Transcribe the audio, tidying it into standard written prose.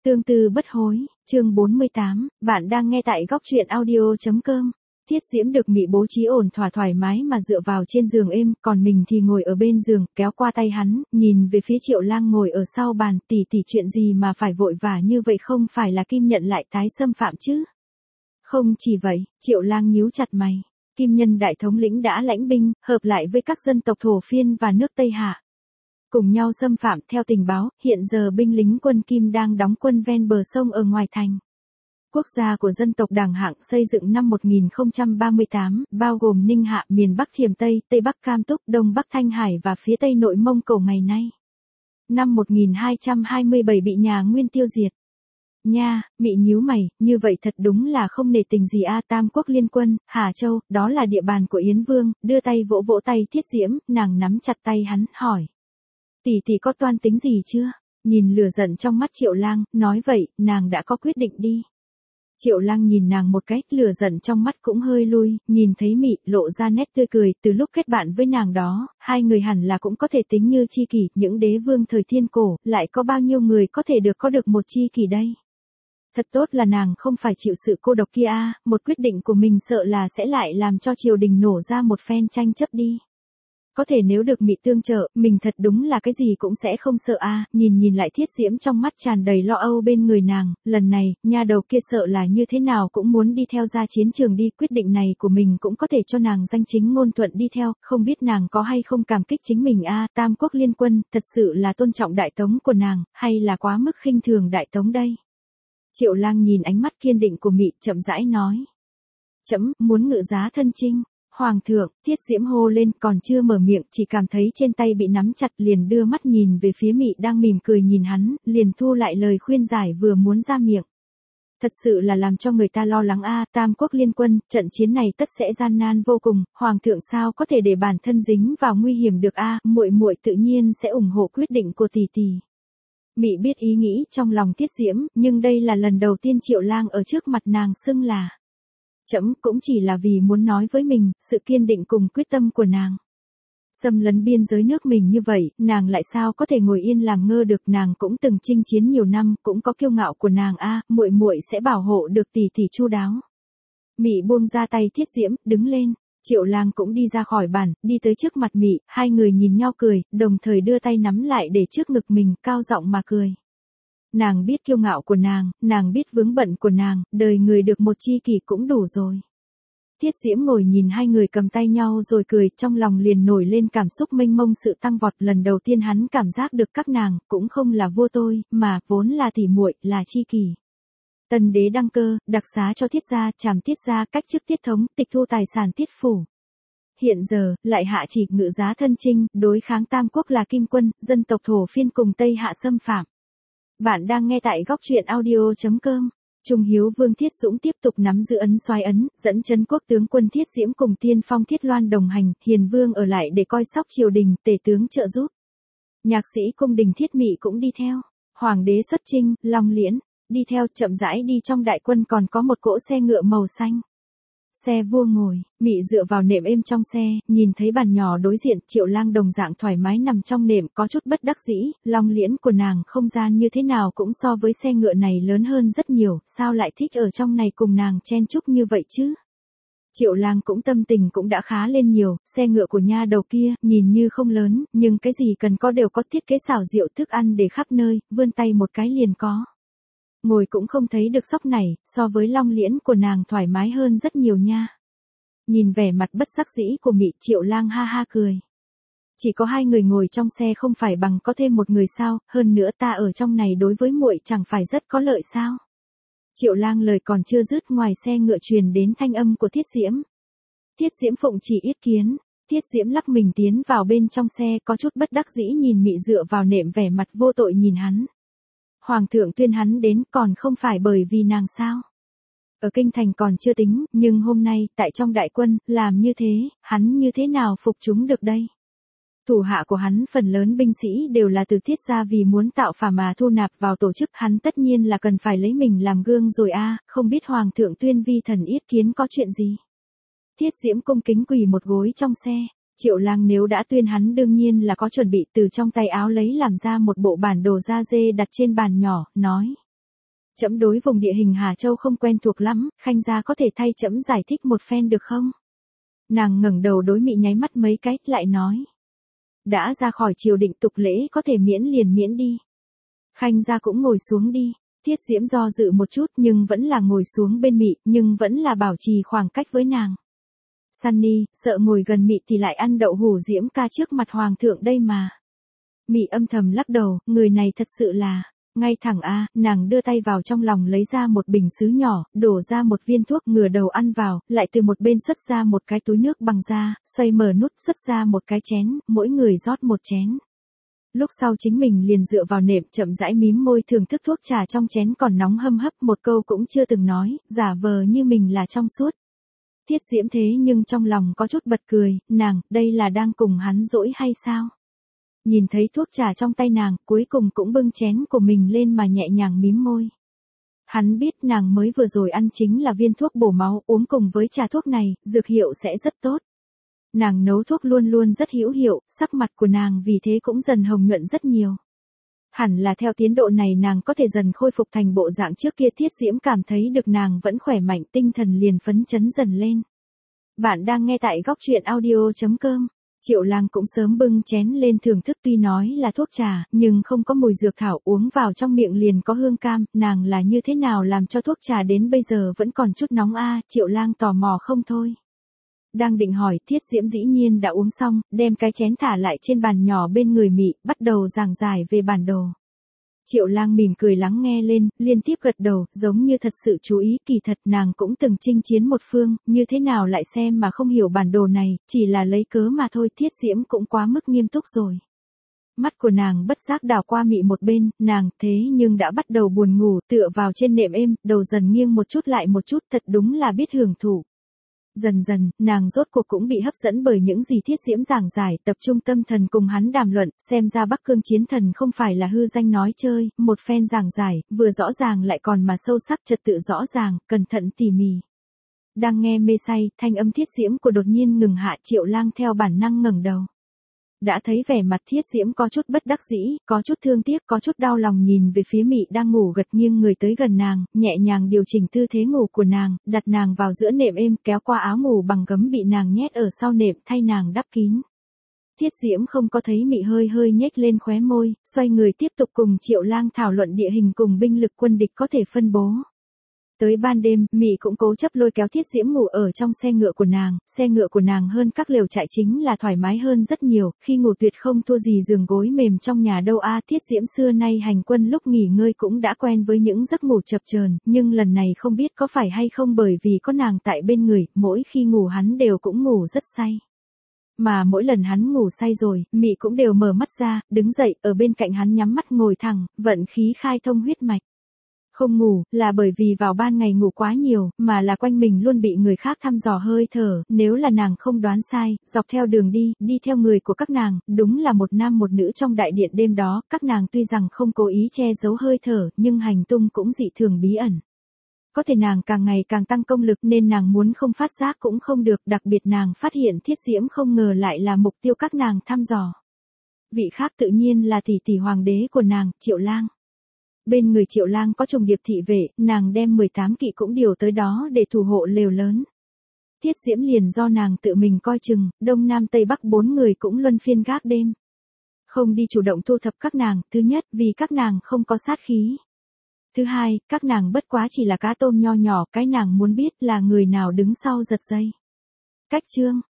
Tương tư bất hối, chương 48, bạn đang nghe tại góc truyện audio.com. Thiết Diễm được Mị bố trí ổn thỏa thoải mái mà dựa vào trên giường êm, còn mình thì ngồi ở bên giường, kéo qua tay hắn, nhìn về phía Triệu Lang ngồi ở sau bàn, tỷ chuyện gì mà phải vội vã như vậy, không phải là Kim Nhận lại tái xâm phạm chứ? Không chỉ vậy, Triệu Lang nhíu chặt mày. Kim Nhân đại thống lĩnh đã lãnh binh, hợp lại với các dân tộc Thổ Phiên và nước Tây Hạ, cùng nhau xâm phạm. Theo tình báo, hiện giờ binh lính quân Kim đang đóng quân ven bờ sông ở ngoài thành. Quốc gia của dân tộc Đảng Hạng xây dựng năm 1038, bao gồm Ninh Hạ, miền Bắc Thiểm Tây, Tây Bắc Cam Túc, Đông Bắc Thanh Hải và phía Tây Nội Mông Cổ ngày nay. Năm 1227 bị nhà Nguyên tiêu diệt. Nha, Mị nhíu mày, như vậy thật đúng là không nể tình gì a. Tam quốc liên quân, Hà Châu, đó là địa bàn của Yến Vương. Đưa tay vỗ vỗ tay Thiết Diễm, nàng nắm chặt tay hắn, hỏi. Tỷ có toan tính gì chưa? Nhìn lửa giận trong mắt Triệu Lang, nói vậy, nàng đã có quyết định đi. Triệu Lang nhìn nàng một cái, lửa giận trong mắt cũng hơi lui, nhìn thấy Mị, lộ ra nét tươi cười. Từ lúc kết bạn với nàng đó, hai người hẳn là cũng có thể tính như tri kỷ. Những đế vương thời thiên cổ, lại có bao nhiêu người có thể có được một tri kỷ đây? Thật tốt là nàng không phải chịu sự cô độc kia a. Một quyết định của mình sợ là sẽ lại làm cho triều đình nổ ra một phen tranh chấp đi. Có thể nếu được Mị tương trợ, mình thật đúng là cái gì cũng sẽ không sợ a. Nhìn lại Thiết Diễm trong mắt tràn đầy lo âu bên người nàng, lần này, nha đầu kia sợ là như thế nào cũng muốn đi theo ra chiến trường đi. Quyết định này của mình cũng có thể cho nàng danh chính ngôn thuận đi theo, không biết nàng có hay không cảm kích chính mình a. Tam quốc liên quân, thật sự là tôn trọng đại tống của nàng, hay là quá mức khinh thường đại tống đây? Triệu Lang nhìn ánh mắt kiên định của Mị, chậm rãi nói. Trẫm muốn ngự giá thân chinh. Hoàng thượng, Thiết Diễm hô lên, còn chưa mở miệng, chỉ cảm thấy trên tay bị nắm chặt, liền đưa mắt nhìn về phía Mị đang mỉm cười nhìn hắn, liền thu lại lời khuyên giải vừa muốn ra miệng. Thật sự là làm cho người ta lo lắng a. Tam quốc liên quân, trận chiến này tất sẽ gian nan vô cùng, hoàng thượng sao có thể để bản thân dính vào nguy hiểm được a. Muội tự nhiên sẽ ủng hộ quyết định của tỷ. Mị biết ý nghĩ trong lòng Thiết Diễm, nhưng đây là lần đầu tiên Triệu Lang ở trước mặt nàng xưng là. Trẫm cũng chỉ là vì muốn nói với mình, sự kiên định cùng quyết tâm của nàng. Xâm lấn biên giới nước mình như vậy, nàng lại sao có thể ngồi yên làm ngơ được. Nàng cũng từng chinh chiến nhiều năm, cũng có kiêu ngạo của nàng a. Muội sẽ bảo hộ được tỷ chu đáo. Mị buông ra tay Thiết Diễm, đứng lên. Triệu Lang cũng đi ra khỏi bàn, đi tới trước mặt Mị, hai người nhìn nhau cười, đồng thời đưa tay nắm lại để trước ngực mình, cao giọng mà cười. Nàng biết kiêu ngạo của nàng biết vướng bận của nàng, đời người được một tri kỷ cũng đủ rồi. Thiết Diễm ngồi nhìn hai người cầm tay nhau rồi cười, trong lòng liền nổi lên cảm xúc mênh mông, sự tăng vọt. Lần đầu tiên hắn cảm giác được các nàng, cũng không là vua tôi, mà vốn là tỷ muội, là tri kỷ. Tân đế đăng cơ, đặc xá cho Thiết gia, trảm Thiết gia, cách chức Tiết thống, tịch thu tài sản Tiết phủ. Hiện giờ, lại hạ chỉ ngự giá thân chinh, đối kháng Tam quốc là Kim quân, dân tộc Thổ Phiên cùng Tây Hạ xâm phạm. Bạn đang nghe tại góc truyện audio.com. Trung Hiếu Vương Thiết Dũng tiếp tục nắm giữ ấn soái ấn, dẫn Trấn quốc tướng quân Thiết Diễm cùng tiên phong Thiết Loan đồng hành, Hiền Vương ở lại để coi sóc triều đình, tể tướng trợ giúp. Nhạc sĩ cung đình Thiết Mị cũng đi theo. Hoàng đế xuất chinh, Long Liễn đi theo, chậm rãi đi trong đại quân. Còn có một cỗ xe ngựa màu xanh. Xe vua ngồi, Mị dựa vào nệm êm trong xe, nhìn thấy bàn nhỏ đối diện, Triệu Lang đồng dạng thoải mái nằm trong nệm, có chút bất đắc dĩ. Long Liễn của nàng không gian như thế nào cũng so với xe ngựa này lớn hơn rất nhiều, sao lại thích ở trong này cùng nàng chen chúc như vậy chứ? Triệu Lang cũng tâm tình cũng đã khá lên nhiều. Xe ngựa của nha đầu kia nhìn như không lớn, nhưng cái gì cần có đều có, thiết kế xảo diệu, thức ăn để khắp nơi, vươn tay một cái liền có. Ngồi cũng không thấy được sóc này, so với Long Liễn của nàng thoải mái hơn rất nhiều nha. Nhìn vẻ mặt bất đắc dĩ của Mị, Triệu Lang ha ha cười. Chỉ có hai người ngồi trong xe không phải bằng có thêm một người sao, hơn nữa ta ở trong này đối với muội chẳng phải rất có lợi sao? Triệu Lang lời còn chưa dứt, ngoài xe ngựa truyền đến thanh âm của Thiết Diễm. Thiết Diễm phụng chỉ yết kiến. Thiết Diễm lắc mình tiến vào bên trong xe, có chút bất đắc dĩ nhìn Mị dựa vào nệm, vẻ mặt vô tội nhìn hắn. Hoàng thượng tuyên hắn đến, còn không phải bởi vì nàng sao? Ở kinh thành còn chưa tính, nhưng hôm nay, tại trong đại quân, làm như thế, hắn như thế nào phục chúng được đây? Thủ hạ của hắn phần lớn binh sĩ đều là từ Thiết gia, vì muốn tạo phả mà thu nạp vào tổ chức, hắn tất nhiên là cần phải lấy mình làm gương rồi a. Không biết hoàng thượng tuyên vi thần yết kiến có chuyện gì? Thiết Diễm cung kính quỳ một gối trong xe. Triệu Lang nếu đã tuyên hắn đương nhiên là có chuẩn bị, từ trong tay áo lấy làm ra một bộ bản đồ da dê đặt trên bàn nhỏ, nói. Trẫm đối vùng địa hình Hà Châu không quen thuộc lắm, Khanh gia có thể thay trẫm giải thích một phen được không? Nàng ngẩng đầu đối Mị nháy mắt mấy cái, lại nói. Đã ra khỏi triều định tục lễ có thể miễn liền miễn đi. Khanh gia cũng ngồi xuống đi. Thiết Diễm do dự một chút nhưng vẫn là ngồi xuống bên Mị, nhưng vẫn là bảo trì khoảng cách với nàng. Sunny, sợ ngồi gần Mị thì lại ăn đậu hủ Diễm ca trước mặt hoàng thượng đây mà. Mị âm thầm lắc đầu, người này thật sự là, ngay thẳng a, nàng đưa tay vào trong lòng lấy ra một bình sứ nhỏ, đổ ra một viên thuốc ngửa đầu ăn vào, lại từ một bên xuất ra một cái túi nước bằng da, xoay mở nút xuất ra một cái chén, mỗi người rót một chén. Lúc sau chính mình liền dựa vào nệm chậm rãi mím môi thưởng thức thuốc trà trong chén còn nóng hâm hấp, một câu cũng chưa từng nói, giả vờ như mình là trong suốt. Thiết Diễm thế nhưng trong lòng có chút bật cười, nàng, đây là đang cùng hắn dỗi hay sao? Nhìn thấy thuốc trà trong tay nàng, cuối cùng cũng bưng chén của mình lên mà nhẹ nhàng mím môi. Hắn biết nàng mới vừa rồi ăn chính là viên thuốc bổ máu, uống cùng với trà thuốc này, dược hiệu sẽ rất tốt. Nàng nấu thuốc luôn luôn rất hữu hiệu, sắc mặt của nàng vì thế cũng dần hồng nhuận rất nhiều. Hẳn là theo tiến độ này nàng có thể dần khôi phục thành bộ dạng trước kia. Thiết Diễm cảm thấy được nàng vẫn khỏe mạnh, tinh thần liền phấn chấn dần lên. Bạn đang nghe tại góc truyện audio.com. Triệu Lang cũng sớm bưng chén lên thưởng thức, tuy nói là thuốc trà, nhưng không có mùi dược thảo, uống vào trong miệng liền có hương cam, nàng là như thế nào làm cho thuốc trà đến bây giờ vẫn còn chút nóng a? Triệu Lang tò mò không thôi. Đang định hỏi, Thiết Diễm dĩ nhiên đã uống xong, đem cái chén thả lại trên bàn nhỏ bên người Mị, bắt đầu giảng giải về bản đồ. Triệu Lang mỉm cười lắng nghe lên, liên tiếp gật đầu, giống như thật sự chú ý, kỳ thật nàng cũng từng chinh chiến một phương, như thế nào lại xem mà không hiểu bản đồ này, chỉ là lấy cớ mà thôi. Thiết Diễm cũng quá mức nghiêm túc rồi. Mắt của nàng bất giác đảo qua Mị một bên, nàng thế nhưng đã bắt đầu buồn ngủ, tựa vào trên nệm êm, đầu dần nghiêng một chút lại một chút, thật đúng là biết hưởng thụ. Dần dần, nàng rốt cuộc cũng bị hấp dẫn bởi những gì Thiết Diễm giảng giải, tập trung tâm thần cùng hắn đàm luận, xem ra Bắc Cương chiến thần không phải là hư danh nói chơi, một phen giảng giải, vừa rõ ràng lại còn mà sâu sắc, trật tự rõ ràng, cẩn thận tỉ mỉ. Đang nghe mê say, thanh âm Thiết Diễm của đột nhiên ngừng hạ. Triệu Lang theo bản năng ngẩng đầu. Đã thấy vẻ mặt Thiết Diễm có chút bất đắc dĩ, có chút thương tiếc, có chút đau lòng nhìn về phía Mị đang ngủ gật nghiêng người tới gần nàng, nhẹ nhàng điều chỉnh tư thế ngủ của nàng, đặt nàng vào giữa nệm êm, kéo qua áo ngủ bằng gấm bị nàng nhét ở sau nệm, thay nàng đắp kín. Thiết Diễm không có thấy Mị hơi hơi nhếch lên khóe môi, xoay người tiếp tục cùng Triệu Lang thảo luận địa hình cùng binh lực quân địch có thể phân bố. Tới ban đêm, Mị cũng cố chấp lôi kéo Thiết Diễm ngủ ở trong xe ngựa của nàng hơn các lều trại chính là thoải mái hơn rất nhiều, khi ngủ tuyệt không thua gì giường gối mềm trong nhà đâu a. Thiết Diễm xưa nay hành quân lúc nghỉ ngơi cũng đã quen với những giấc ngủ chập chờn, nhưng lần này không biết có phải hay không bởi vì có nàng tại bên người, mỗi khi ngủ hắn đều cũng ngủ rất say. Mà mỗi lần hắn ngủ say rồi, Mị cũng đều mở mắt ra, đứng dậy, ở bên cạnh hắn nhắm mắt ngồi thẳng, vận khí khai thông huyết mạch. Không ngủ, là bởi vì vào ban ngày ngủ quá nhiều, mà là quanh mình luôn bị người khác thăm dò hơi thở, nếu là nàng không đoán sai, dọc theo đường đi theo người của các nàng, đúng là một nam một nữ trong đại điện đêm đó, các nàng tuy rằng không cố ý che giấu hơi thở, nhưng hành tung cũng dị thường bí ẩn. Có thể nàng càng ngày càng tăng công lực nên nàng muốn không phát giác cũng không được, đặc biệt nàng phát hiện Thiết Diễm không ngờ lại là mục tiêu các nàng thăm dò. Vị khác tự nhiên là tỷ tỷ hoàng đế của nàng, Triệu Lang. Bên người Triệu Lang có trùng điệp thị vệ, nàng đem 18 kỵ cũng điều tới đó để thủ hộ lều lớn. Thiết Diễm liền do nàng tự mình coi chừng, đông nam tây bắc 4 người cũng luân phiên gác đêm. Không đi chủ động thu thập các nàng, thứ nhất, vì các nàng không có sát khí. Thứ hai, các nàng bất quá chỉ là cá tôm nho nhỏ, cái nàng muốn biết là người nào đứng sau giật dây. Cách chương